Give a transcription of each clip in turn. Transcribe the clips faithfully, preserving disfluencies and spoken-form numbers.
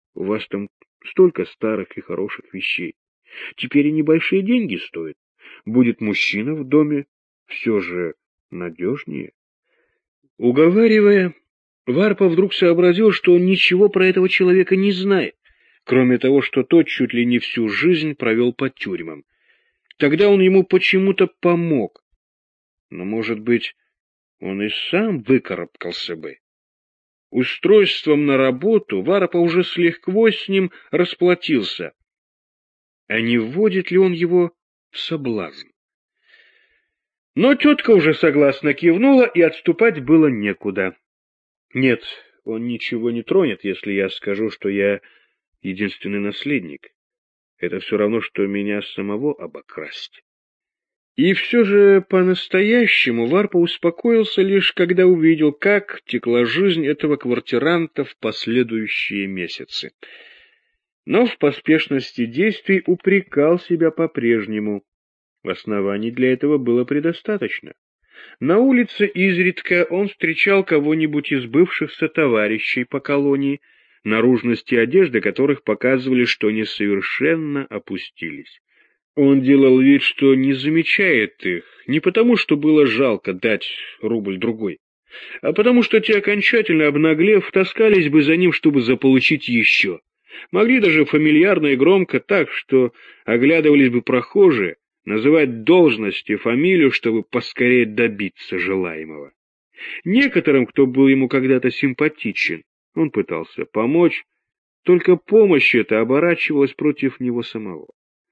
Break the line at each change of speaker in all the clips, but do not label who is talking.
У вас там столько старых и хороших вещей. Теперь и небольшие деньги стоят. Будет мужчина в доме, все же надежнее. Уговаривая, Варпа вдруг сообразил, что он ничего про этого человека не знает, кроме того, что тот чуть ли не всю жизнь провел по тюрьмам. Тогда он ему почему-то помог. Но, может быть, он и сам выкарабкался бы. Устройством на работу Варпа уже с лихвой с ним расплатился. А не вводит ли он его в соблазн? Но тетка уже согласно кивнула, и отступать было некуда. Нет, он ничего не тронет, если я скажу, что я единственный наследник. Это все равно, что меня самого обокрасть. И все же по-настоящему Варпа успокоился лишь, когда увидел, как текла жизнь этого квартиранта в последующие месяцы. Но в поспешности действий упрекал себя по-прежнему. Оснований для этого было предостаточно. На улице изредка он встречал кого-нибудь из бывших сотоварищей по колонии, наружности одежды которых показывали, что они совершенно опустились. Он делал вид, что не замечает их, не потому, что было жалко дать рубль-другой, а потому, что те, окончательно обнаглев, таскались бы за ним, чтобы заполучить еще. Могли даже фамильярно и громко так, что оглядывались бы прохожие, называть должность и фамилию, чтобы поскорее добиться желаемого. Некоторым, кто был ему когда-то симпатичен, он пытался помочь, только помощь эта оборачивалась против него самого.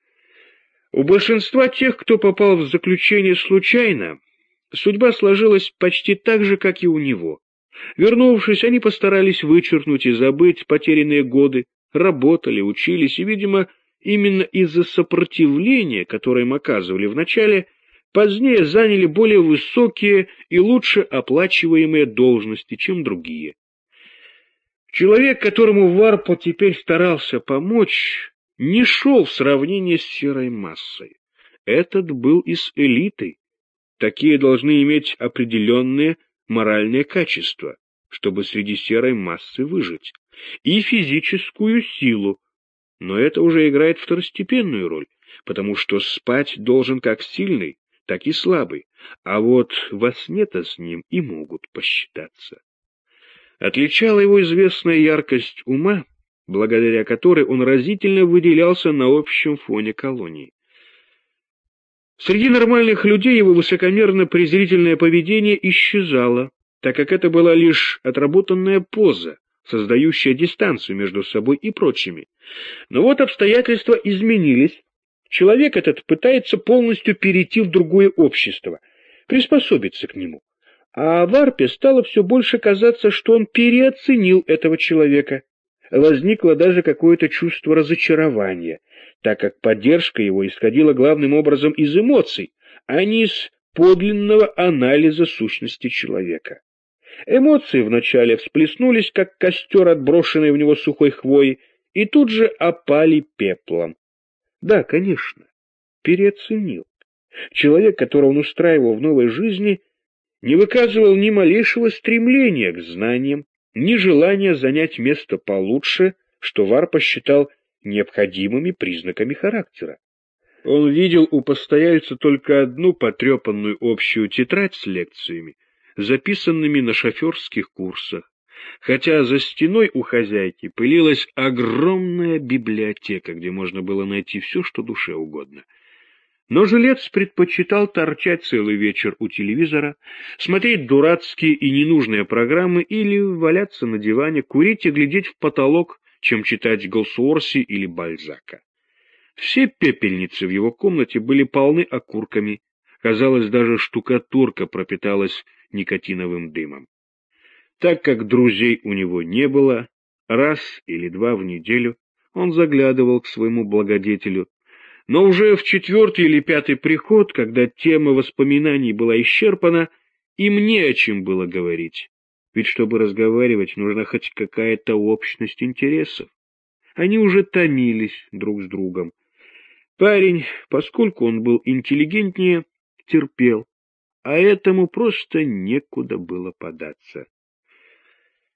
У большинства тех, кто попал в заключение случайно, судьба сложилась почти так же, как и у него. Вернувшись, они постарались вычеркнуть и забыть потерянные годы, работали, учились и, видимо, именно из-за сопротивления, которое им оказывали вначале, позднее заняли более высокие и лучше оплачиваемые должности, чем другие. Человек, которому Варпа теперь старался помочь, не шел в сравнение с серой массой. Этот был из элиты. Такие должны иметь определенные моральные качества, чтобы среди серой массы выжить, и физическую силу. Но это уже играет второстепенную роль, потому что спать должен как сильный, так и слабый, а вот во сне-то с ним и могут посчитаться. Отличала его известная яркость ума, благодаря которой он разительно выделялся на общем фоне колонии. Среди нормальных людей его высокомерно-презрительное поведение исчезало, так как это была лишь отработанная поза, создающая дистанцию между собой и прочими. Но вот обстоятельства изменились. Человек этот пытается полностью перейти в другое общество, приспособиться к нему. А Варпе стало все больше казаться, что он переоценил этого человека. Возникло даже какое-то чувство разочарования, так как поддержка его исходила главным образом из эмоций, а не из подлинного анализа сущности человека. Эмоции вначале всплеснулись, как костер, отброшенный в него сухой хвоей, и тут же опали пеплом. Да, конечно, переоценил. Человек, которого он устраивал в новой жизни, не выказывал ни малейшего стремления к знаниям, ни желания занять место получше, что Варпа считал необходимыми признаками характера. Он видел у постояльца только одну потрепанную общую тетрадь с лекциями, записанными на шоферских курсах, хотя за стеной у хозяйки пылилась огромная библиотека, где можно было найти все, что душе угодно. Но жилец предпочитал торчать целый вечер у телевизора, смотреть дурацкие и ненужные программы или валяться на диване, курить и глядеть в потолок, чем читать Голсуорси или Бальзака. Все пепельницы в его комнате были полны окурками, казалось, даже штукатурка пропиталась никотиновым дымом. Так как друзей у него не было, раз или два в неделю он заглядывал к своему благодетелю, но уже в четвертый или пятый приход, когда тема воспоминаний была исчерпана, им не о чем было говорить, ведь чтобы разговаривать, нужна хоть какая-то общность интересов. Они уже томились друг с другом. Парень, поскольку он был интеллигентнее, терпел, а этому просто некуда было податься.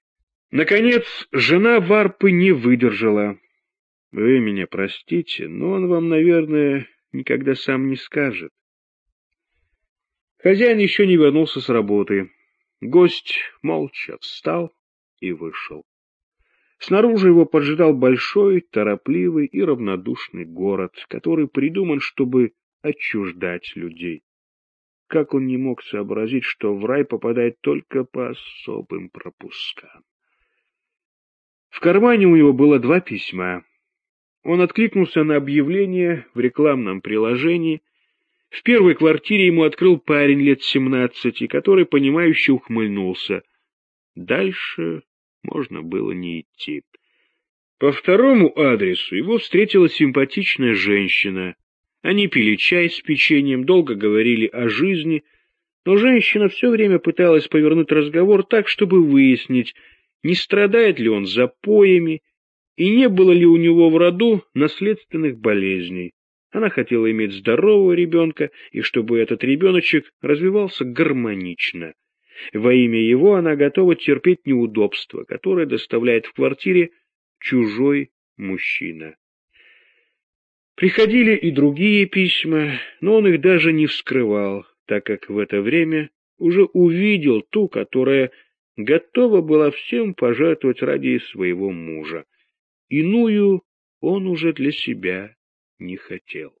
Наконец, жена Варпы не выдержала. Вы меня простите, но он вам, наверное, никогда сам не скажет. Хозяин еще не вернулся с работы. Гость молча встал и вышел. Снаружи его поджидал большой, торопливый и равнодушный город, который придуман, чтобы отчуждать людей. Как он не мог сообразить, что в рай попадает только по особым пропускам? В кармане у него было два письма. Он откликнулся на объявление в рекламном приложении. В первой квартире ему открыл парень лет семнадцати, который, понимающе ухмыльнулся. Дальше можно было не идти. По второму адресу его встретила симпатичная женщина. Они пили чай с печеньем, долго говорили о жизни, но женщина все время пыталась повернуть разговор так, чтобы выяснить, не страдает ли он запоями и не было ли у него в роду наследственных болезней. Она хотела иметь здорового ребенка, и чтобы этот ребеночек развивался гармонично. Во имя его она готова терпеть неудобства, которые доставляет в квартире чужой мужчина. Приходили и другие письма, но он их даже не вскрывал, так как в это время уже увидел ту, которая готова была всем пожертвовать ради своего мужа. Иную он уже для себя не хотел.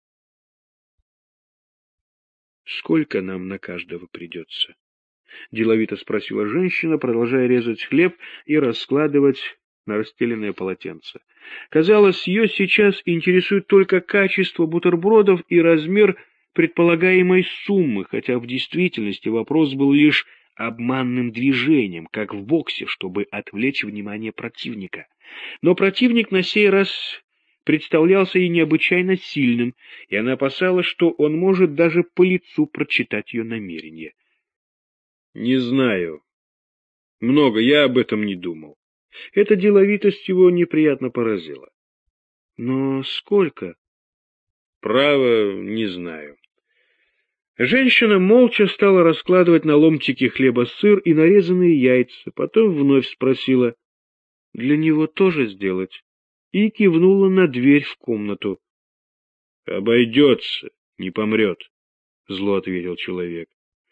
«Сколько нам на каждого придется?» — деловито спросила женщина, продолжая резать хлеб и раскладывать на расстеленное полотенце. Казалось, ее сейчас интересует только качество бутербродов и размер предполагаемой суммы, хотя в действительности вопрос был лишь обманным движением, как в боксе, чтобы отвлечь внимание противника. Но противник на сей раз представлялся ей необычайно сильным, и она опасалась, что он может даже по лицу прочитать ее намерение. — Не знаю. Много, я об этом не думал. Эта деловитость его неприятно поразила. — Но сколько? — Право, не знаю. Женщина молча стала раскладывать на ломтики хлеба сыр и нарезанные яйца, потом вновь спросила: — Для него тоже сделать? И кивнула на дверь в комнату. — Обойдется, не помрет, — зло ответил человек.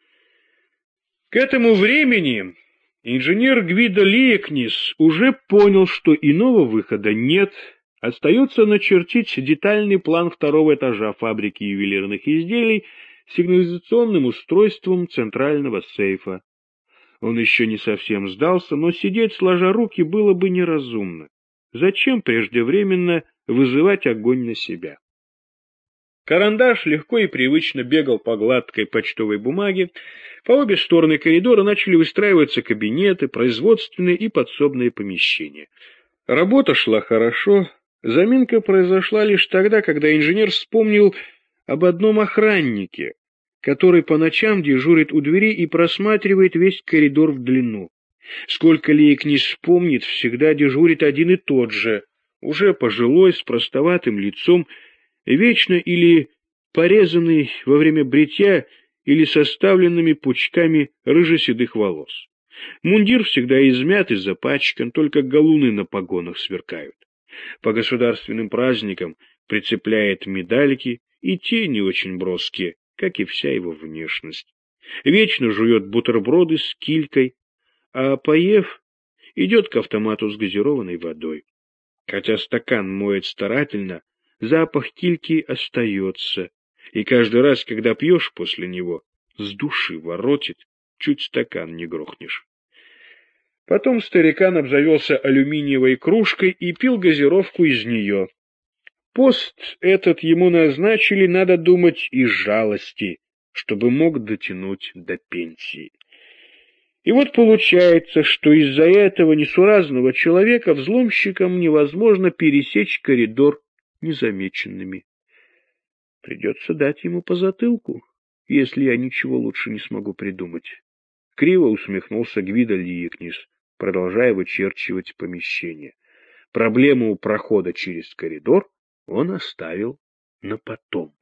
К этому времени инженер Гвидо Лиекнис уже понял, что иного выхода нет. Остается начертить детальный план второго этажа фабрики ювелирных изделий с сигнализационным устройством центрального сейфа. Он еще не совсем сдался, но сидеть сложа руки было бы неразумно. Зачем преждевременно вызывать огонь на себя? Карандаш легко и привычно бегал по гладкой почтовой бумаге. По обе стороны коридора начали выстраиваться кабинеты, производственные и подсобные помещения. Работа шла хорошо. Заминка произошла лишь тогда, когда инженер вспомнил об одном охраннике, который по ночам дежурит у двери и просматривает весь коридор в длину. Сколько Лиекнис вспомнит, всегда дежурит один и тот же, уже пожилой, с простоватым лицом, вечно или порезанный во время бритья, или составленными пучками рыже-седых волос. Мундир всегда измят и запачкан, только галуны на погонах сверкают. По государственным праздникам прицепляет медальки, и те не очень броские, как и вся его внешность. Вечно жует бутерброды с килькой, а, поев, идет к автомату с газированной водой. Хотя стакан моет старательно, запах кильки остается, и каждый раз, когда пьешь после него, с души воротит, чуть стакан не грохнешь. Потом старикан обзавелся алюминиевой кружкой и пил газировку из нее. Пост этот ему назначили, надо думать, из жалости, чтобы мог дотянуть до пенсии. И вот получается, что из-за этого несуразного человека взломщикам невозможно пересечь коридор незамеченными. Придется дать ему по затылку, если я ничего лучше не смогу придумать. Криво усмехнулся Гвидо Лиекнис, продолжая вычерчивать помещение. Проблему прохода через коридор он оставил на потом.